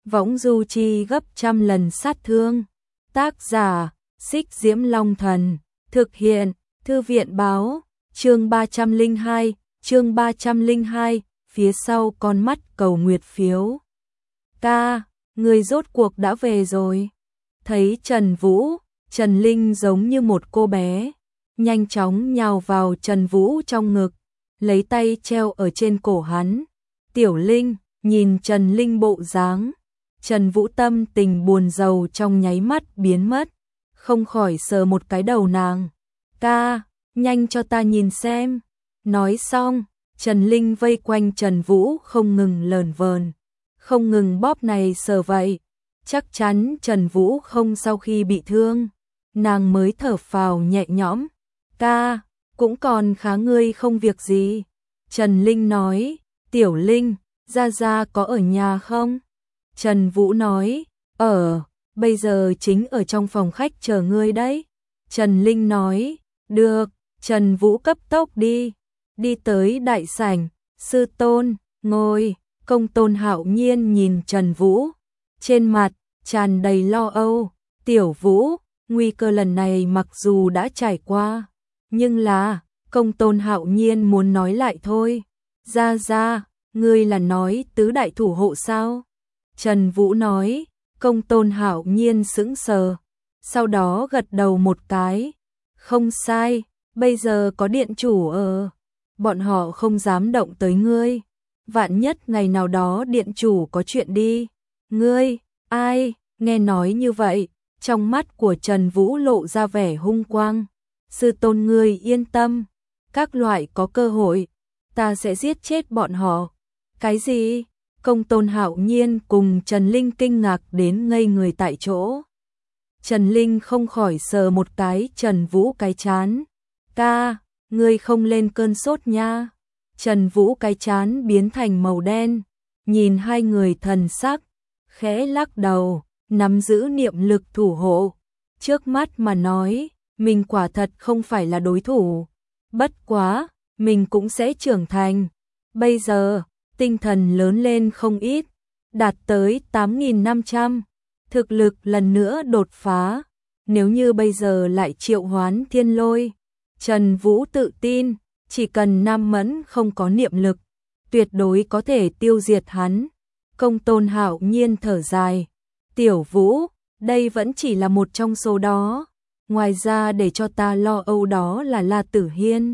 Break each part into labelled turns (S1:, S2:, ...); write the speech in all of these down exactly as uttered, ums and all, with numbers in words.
S1: võng du chi gấp trăm lần sát thương. Tác giả, Xích Diễm Long Thần, thực hiện, Thư viện báo, chương ba trăm lẻ hai, chương ba trăm lẻ hai, phía sau con mắt cầu nguyệt phiếu. Ca, người rốt cuộc đã về rồi. Thấy Trần Vũ, Trần Linh giống như một cô bé, nhanh chóng nhào vào Trần Vũ trong ngực, lấy tay treo ở trên cổ hắn. Tiểu Linh, nhìn Trần Linh bộ dáng, Trần Vũ tâm tình buồn rầu trong nháy mắt biến mất, không khỏi sờ một cái đầu nàng. Ca, nhanh cho ta nhìn xem. Nói xong, Trần Linh vây quanh Trần Vũ không ngừng lờn vờn, không ngừng bóp này sờ vậy. Chắc chắn Trần Vũ không sau khi bị thương, nàng mới thở phào nhẹ nhõm. Ca, cũng còn khá, ngươi không việc gì. Trần Linh nói. Tiểu Linh, Gia Gia có ở nhà không? Trần Vũ nói. Ở, bây giờ chính ở trong phòng khách chờ ngươi đấy. Trần Linh nói. Được. Trần Vũ cấp tốc đi, đi tới đại sảnh. Sư tôn, ngồi. Công tôn Hạo Nhiên nhìn Trần Vũ, trên mặt tràn đầy lo âu. Tiểu Vũ, nguy cơ lần này mặc dù đã trải qua, nhưng là, Công tôn Hạo Nhiên muốn nói lại thôi. Gia Gia, ngươi là nói tứ đại thủ hộ sao? Trần Vũ nói. Công tôn Hạo Nhiên sững sờ, sau đó gật đầu một cái. Không sai, bây giờ có điện chủ ở, bọn họ không dám động tới ngươi. Vạn nhất ngày nào đó điện chủ có chuyện đi. Ngươi, ai? Nghe nói như vậy, trong mắt của Trần Vũ lộ ra vẻ hung quang. Sư tôn ngươi yên tâm, các loại có cơ hội, ta sẽ giết chết bọn họ. Cái gì? Công tôn Hạo Nhiên cùng Trần Linh kinh ngạc đến ngây người tại chỗ. Trần Linh không khỏi sờ một cái Trần Vũ cái chán. Ca, ngươi không lên cơn sốt nha. Trần Vũ cái chán biến thành màu đen, nhìn hai người thần sắc, khẽ lắc đầu, nắm giữ niệm lực thủ hộ. Trước mắt mà nói, mình quả thật không phải là đối thủ. Bất quá, mình cũng sẽ trưởng thành. Bây giờ, tinh thần lớn lên không ít, đạt tới tám nghìn năm trăm. Thực lực lần nữa đột phá. Nếu như bây giờ lại triệu hoán thiên lôi, Trần Vũ tự tin, chỉ cần Nam Mẫn không có niệm lực, tuyệt đối có thể tiêu diệt hắn. Công tôn Hạo Nhiên thở dài. Tiểu Vũ, đây vẫn chỉ là một trong số đó. Ngoài ra để cho ta lo âu đó là La Tử Hiên.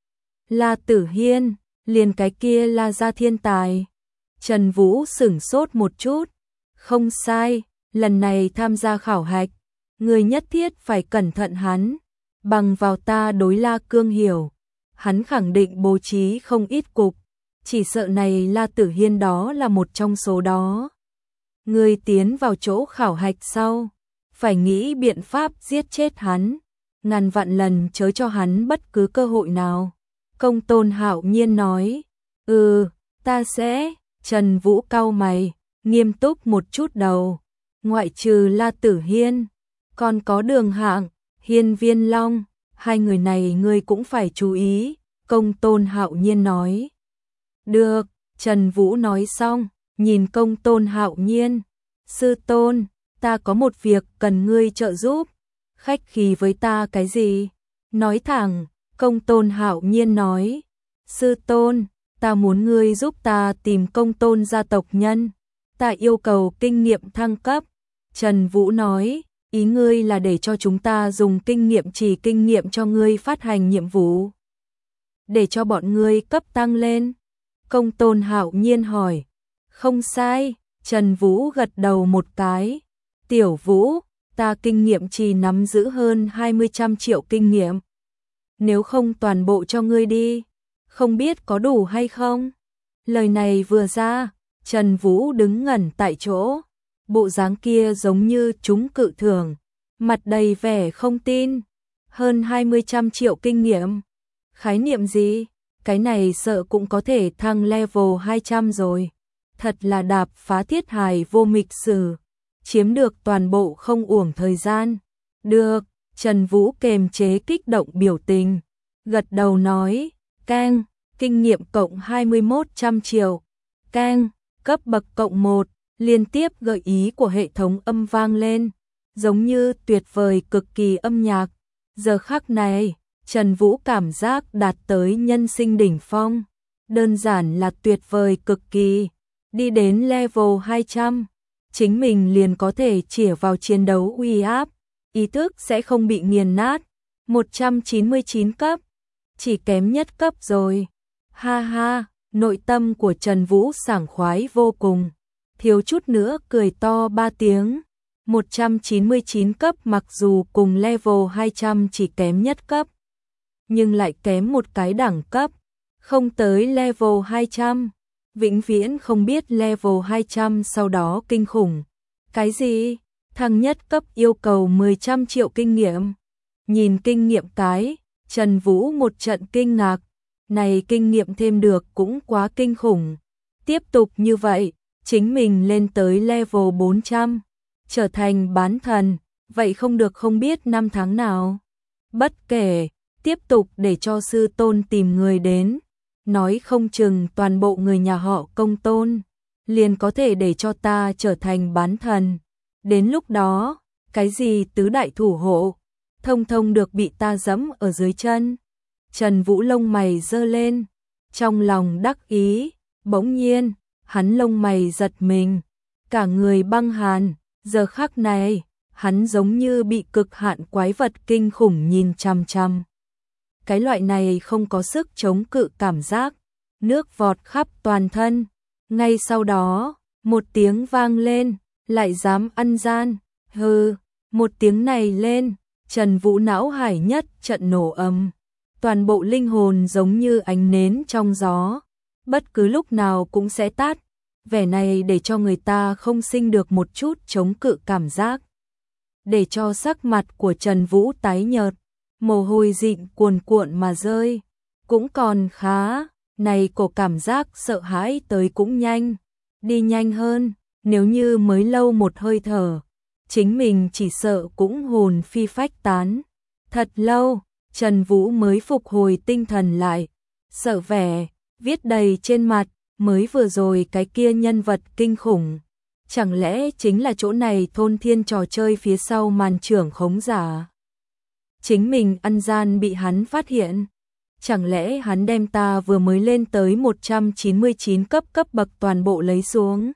S1: La Tử Hiên, liền cái kia La gia thiên tài. Trần Vũ sửng sốt một chút. Không sai, lần này tham gia khảo hạch, người nhất thiết phải cẩn thận hắn. Bằng vào ta đối La Cương hiểu, hắn khẳng định bố trí không ít cục, chỉ sợ này La Tử Hiên đó là một trong số đó. Người tiến vào chỗ khảo hạch sau, phải nghĩ biện pháp giết chết hắn, ngàn vạn lần chớ cho hắn bất cứ cơ hội nào. Công tôn Hạo Nhiên nói. Ừ, ta sẽ. Trần Vũ cau mày, nghiêm túc một chút đầu. Ngoại trừ La Tử Hiên, còn có Đường Hạng, Hiên Viên Long, hai người này ngươi cũng phải chú ý. Công tôn Hạo Nhiên nói. Được. Trần Vũ nói xong, nhìn công tôn Hạo Nhiên. Sư tôn, ta có một việc cần ngươi trợ giúp. Khách khí với ta cái gì? Nói thẳng. Công tôn Hạo Nhiên nói. Sư tôn, ta muốn ngươi giúp ta tìm công tôn gia tộc nhân. Ta yêu cầu kinh nghiệm thăng cấp. Trần Vũ nói. Ý ngươi là để cho chúng ta dùng kinh nghiệm chỉ kinh nghiệm cho ngươi phát hành nhiệm vụ, để cho bọn ngươi cấp tăng lên. Công tôn Hạo Nhiên hỏi. Không sai. Trần Vũ gật đầu một cái. Tiểu Vũ, ta kinh nghiệm chỉ nắm giữ hơn hai mươi trăm triệu kinh nghiệm. Nếu không toàn bộ cho ngươi đi, không biết có đủ hay không? Lời này vừa ra, Trần Vũ đứng ngẩn tại chỗ, bộ dáng kia giống như trúng cự thưởng, mặt đầy vẻ không tin. Hơn hai mươi trăm triệu kinh nghiệm? Khái niệm gì? Cái này sợ cũng có thể thăng level hai trăm rồi. Thật là đạp phá thiết hài vô mịch sử, chiếm được toàn bộ không uổng thời gian. Được. Trần Vũ kềm chế kích động biểu tình, gật đầu nói. Cang, kinh nghiệm cộng hai mươi mốt trăm triệu. Cang, cấp bậc cộng một, Liên tiếp gợi ý của hệ thống âm vang lên, giống như tuyệt vời cực kỳ âm nhạc. Giờ khắc này, Trần Vũ cảm giác đạt tới nhân sinh đỉnh phong, đơn giản là tuyệt vời cực kỳ. Đi đến level hai trăm, chính mình liền có thể chĩa vào chiến đấu uy áp, ý thức sẽ không bị nghiền nát. một trăm chín mươi chín cấp, chỉ kém nhất cấp rồi. Ha ha, nội tâm của Trần Vũ sảng khoái vô cùng, thiếu chút nữa cười to ba tiếng. một trăm chín mươi chín cấp mặc dù cùng level hai trăm chỉ kém nhất cấp, nhưng lại kém một cái đẳng cấp, không tới level hai trăm. Vĩnh viễn không biết level hai trăm sau đó kinh khủng. Cái gì? Thăng nhất cấp yêu cầu mười trăm triệu kinh nghiệm. Nhìn kinh nghiệm cái, Trần Vũ một trận kinh ngạc. Này kinh nghiệm thêm được cũng quá kinh khủng. Tiếp tục như vậy, chính mình lên tới level bốn trăm, trở thành bán thần, vậy không được không biết năm tháng nào. Bất kể, tiếp tục để cho sư tôn tìm người đến, nói không chừng toàn bộ người nhà họ Công Tôn liền có thể để cho ta trở thành bán thần. Đến lúc đó, cái gì tứ đại thủ hộ, thông thông được bị ta giẫm ở dưới chân. Trần Vũ lông mày giơ lên, trong lòng đắc ý, bỗng nhiên, hắn lông mày giật mình, cả người băng hàn, giờ khắc này, hắn giống như bị cực hạn quái vật kinh khủng nhìn chằm chằm. Cái loại này không có sức chống cự cảm giác, nước vọt khắp toàn thân. Ngay sau đó, một tiếng vang lên, lại dám ăn gian, hừ, một tiếng này lên, Trần Vũ não hải nhất trận nổ ầm, toàn bộ linh hồn giống như ánh nến trong gió, bất cứ lúc nào cũng sẽ tắt, vẻ này để cho người ta không sinh được một chút chống cự cảm giác, để cho sắc mặt của Trần Vũ tái nhợt, mồ hôi dịn cuồn cuộn mà rơi, cũng còn khá, này cổ cảm giác sợ hãi tới cũng nhanh, đi nhanh hơn, nếu như mới lâu một hơi thở, chính mình chỉ sợ cũng hồn phi phách tán. Thật lâu, Trần Vũ mới phục hồi tinh thần lại, sợ vẻ, viết đầy trên mặt, mới vừa rồi cái kia nhân vật kinh khủng. Chẳng lẽ chính là chỗ này thôn thiên trò chơi phía sau màn trưởng khống giả? Chính mình ăn gian bị hắn phát hiện. Chẳng lẽ hắn đem ta vừa mới lên tới một trăm chín mươi chín cấp cấp bậc toàn bộ lấy xuống?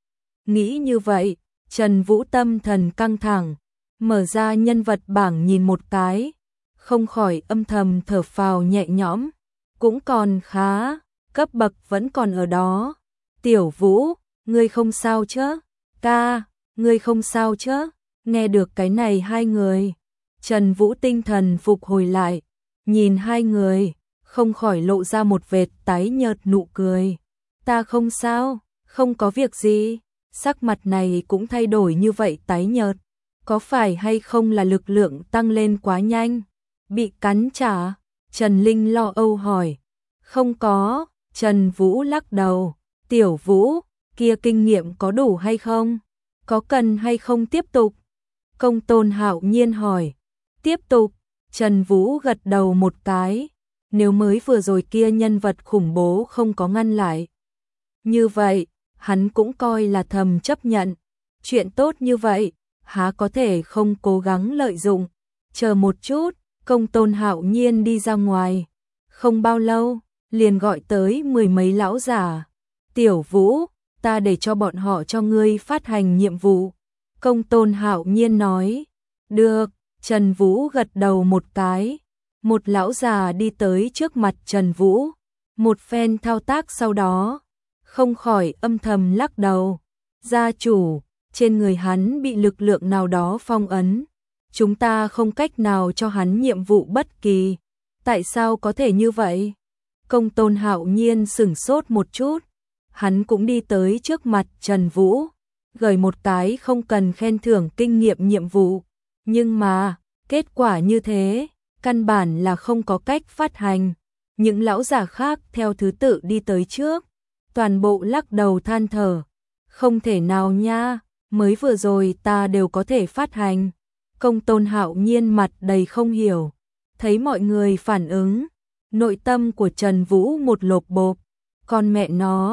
S1: Nghĩ như vậy, Trần Vũ tâm thần căng thẳng, mở ra nhân vật bảng nhìn một cái, không khỏi âm thầm thở phào nhẹ nhõm, cũng còn khá, cấp bậc vẫn còn ở đó. Tiểu Vũ, ngươi không sao chứ? Ca, ngươi không sao chứ? Nghe được cái này hai người, Trần Vũ tinh thần phục hồi lại, nhìn hai người, không khỏi lộ ra một vệt tái nhợt nụ cười. Ta không sao, không có việc gì. Sắc mặt này cũng thay đổi như vậy tái nhợt, có phải hay không là lực lượng tăng lên quá nhanh? Bị cắn chả? Trần Linh lo âu hỏi. Không có, Trần Vũ lắc đầu. Tiểu Vũ, kia kinh nghiệm có đủ hay không? Có cần hay không tiếp tục? Công Tôn Hạo Nhiên hỏi. Tiếp tục, Trần Vũ gật đầu một cái. Nếu mới vừa rồi kia nhân vật khủng bố không có ngăn lại, như vậy, hắn cũng coi là thầm chấp nhận. Chuyện tốt như vậy, há có thể không cố gắng lợi dụng. Chờ một chút, Công Tôn Hạo Nhiên đi ra ngoài. Không bao lâu, liền gọi tới mười mấy lão giả. Tiểu Vũ, ta để cho bọn họ cho ngươi phát hành nhiệm vụ. Công Tôn Hạo Nhiên nói. Được, Trần Vũ gật đầu một cái. Một lão già đi tới trước mặt Trần Vũ. Một phen thao tác sau đó, không khỏi âm thầm lắc đầu. Gia chủ, trên người hắn bị lực lượng nào đó phong ấn. Chúng ta không cách nào cho hắn nhiệm vụ bất kỳ. Tại sao có thể như vậy? Công Tôn Hạo Nhiên sửng sốt một chút. Hắn cũng đi tới trước mặt Trần Vũ, gửi một cái không cần khen thưởng kinh nghiệm nhiệm vụ. Nhưng mà, kết quả như thế, căn bản là không có cách phát hành. Những lão giả khác theo thứ tự đi tới trước, toàn bộ lắc đầu than thở. Không thể nào nha, mới vừa rồi ta đều có thể phát hành. Công Tôn Hạo Nhiên mặt đầy không hiểu. Thấy mọi người phản ứng, nội tâm của Trần Vũ một lột bộp. Con mẹ nó,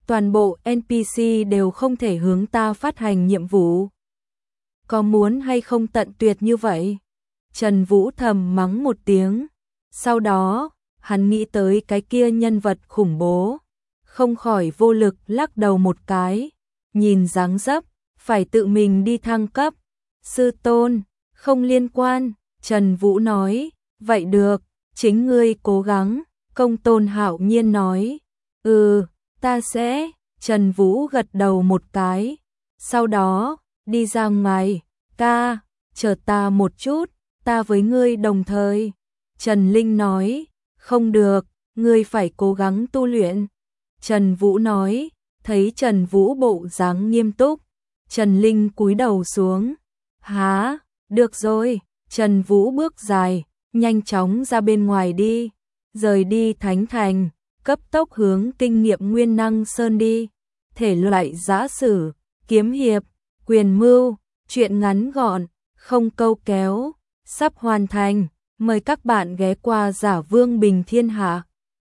S1: toàn bộ en pê xê đều không thể hướng ta phát hành nhiệm vụ. Có muốn hay không tận tuyệt như vậy? Trần Vũ thầm mắng một tiếng. Sau đó, hắn nghĩ tới cái kia nhân vật khủng bố. Không khỏi vô lực lắc đầu một cái. Nhìn dáng dấp, phải tự mình đi thăng cấp. Sư tôn, không liên quan, Trần Vũ nói. Vậy được, chính ngươi cố gắng. Công Tôn hạo nhiên nói. Ừ, ta sẽ. Trần Vũ gật đầu một cái. Sau đó, đi ra ngoài. Ca, chờ ta một chút, ta với ngươi đồng thời. Trần Linh nói. Không được, ngươi phải cố gắng tu luyện. Trần Vũ nói. Thấy Trần Vũ bộ dáng nghiêm túc, Trần Linh cúi đầu xuống. Hả, được rồi. Trần Vũ bước dài, nhanh chóng ra bên ngoài đi. Rời đi Thánh Thành, cấp tốc hướng kinh nghiệm Nguyên Năng Sơn đi. Thể loại giã sử, kiếm hiệp, quyền mưu, truyện ngắn gọn, không câu kéo, sắp hoàn thành. Mời các bạn ghé qua Giả Vương Bình Thiên Hạ.